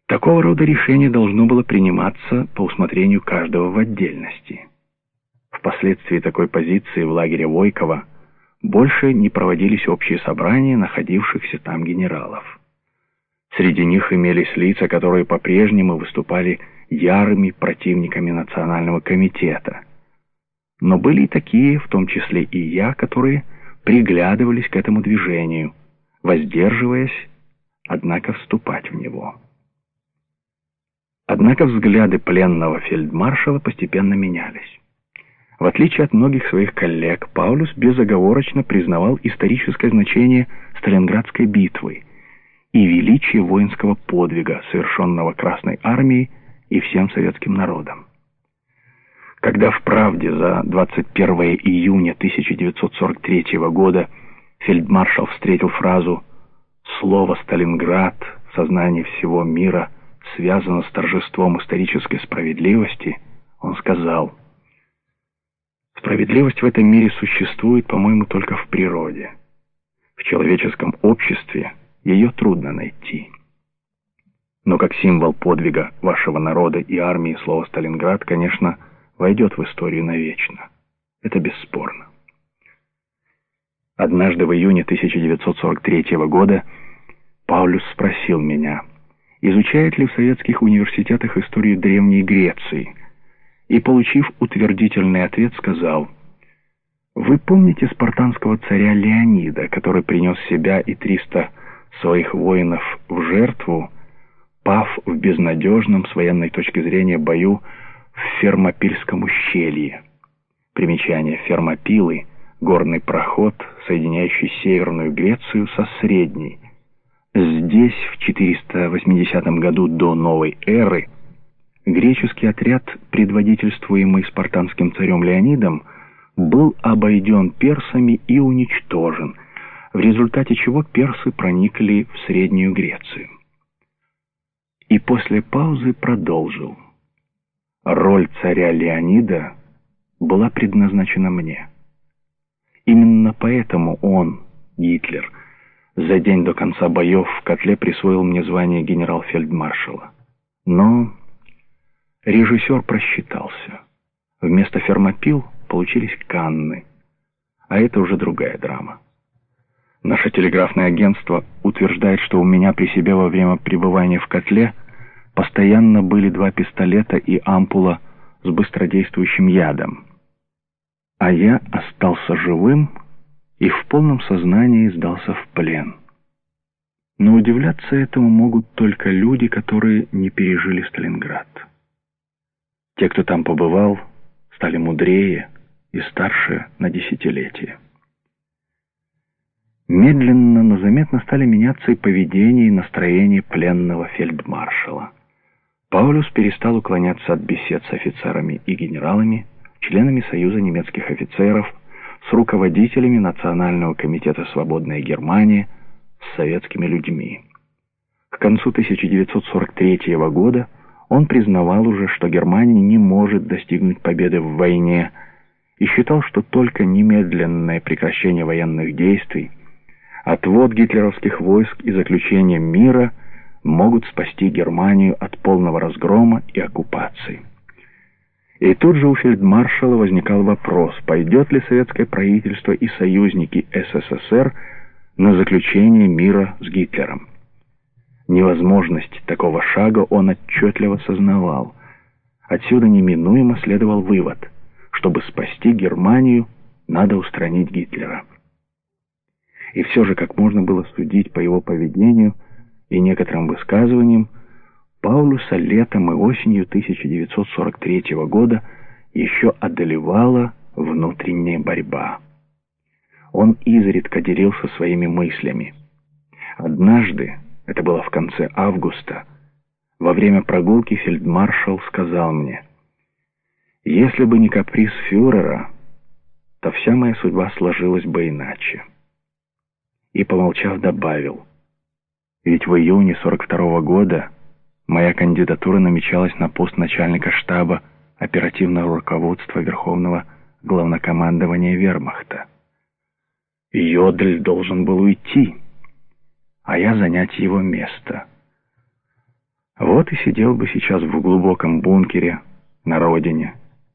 Такого рода решение должно было приниматься по усмотрению каждого в отдельности. Впоследствии такой позиции в лагере Войкова больше не проводились общие собрания находившихся там генералов. Среди них имелись лица, которые по-прежнему выступали ярыми противниками Национального комитета. Но были и такие, в том числе и я, которые приглядывались к этому движению, воздерживаясь, однако, вступать в него. Однако взгляды пленного фельдмаршала постепенно менялись. В отличие от многих своих коллег, Паулюс безоговорочно признавал историческое значение Сталинградской битвы и величие воинского подвига, совершенного Красной армией и всем советским народом. Когда в «Правде» за 21 июня 1943 года фельдмаршал встретил фразу «Слово «Сталинград» в сознании всего мира связано с торжеством исторической справедливости», он сказал: «Справедливость в этом мире существует, по-моему, только в природе. В человеческом обществе ее трудно найти. Но как символ подвига вашего народа и армии слово «Сталинград», конечно, войдет в историю навечно. Это бесспорно». Однажды в июне 1943 года Паулюс спросил меня, изучает ли в советских университетах историю Древней Греции, и, получив утвердительный ответ, сказал: «Вы помните спартанского царя Леонида, который принес себя и 300 своих воинов в жертву, пав в безнадежном с военной точки зрения бою в Фермопильском ущелье?» Примечание: Фермопилы — горный проход, соединяющий Северную Грецию со Средней. Здесь, в 480 году до новой эры, греческий отряд, предводительствуемый спартанским царем Леонидом, был обойден персами и уничтожен, в результате чего персы проникли в Среднюю Грецию. И после паузы продолжил: «Роль царя Леонида была предназначена мне. Именно поэтому он, Гитлер, за день до конца боев в котле присвоил мне звание генерал-фельдмаршала. Но режиссер просчитался. Вместо Фермопил получились Канны, а это уже другая драма. Наше телеграфное агентство утверждает, что у меня при себе во время пребывания в котле постоянно были 2 пистолета и ампула с быстродействующим ядом. А я остался живым и в полном сознании сдался в плен. Но удивляться этому могут только люди, которые не пережили Сталинград. Те, кто там побывал, стали мудрее и старше на десятилетия. Медленно, но заметно стали меняться и поведение, и настроение пленного фельдмаршала. Паулюс перестал уклоняться от бесед с офицерами и генералами, членами Союза немецких офицеров, с руководителями Национального комитета «Свободная Германия», с советскими людьми. К концу 1943 года он признавал уже, что Германия не может достигнуть победы в войне, и считал, что только немедленное прекращение военных действий, отвод гитлеровских войск и заключение мира могут спасти Германию от полного разгрома и оккупации. И тут же у фельдмаршала возникал вопрос, пойдет ли советское правительство и союзники СССР на заключение мира с Гитлером. Невозможность такого шага он отчетливо сознавал. Отсюда неминуемо следовал вывод: чтобы спасти Германию, надо устранить Гитлера. И все же, как можно было судить по его поведению и некоторым высказываниям, Паулюса летом и осенью 1943 года еще одолевала внутренняя борьба. Он изредка делился своими мыслями. Однажды, это было в конце августа, во время прогулки фельдмаршал сказал мне: «Если бы не каприз фюрера, то вся моя судьба сложилась бы иначе». И, помолчав, добавил: «Ведь в июне 1942 года моя кандидатура намечалась на пост начальника штаба оперативного руководства Верховного главнокомандования Вермахта. Йодль должен был уйти, а я занять его место. Вот и сидел бы сейчас в глубоком бункере на родине,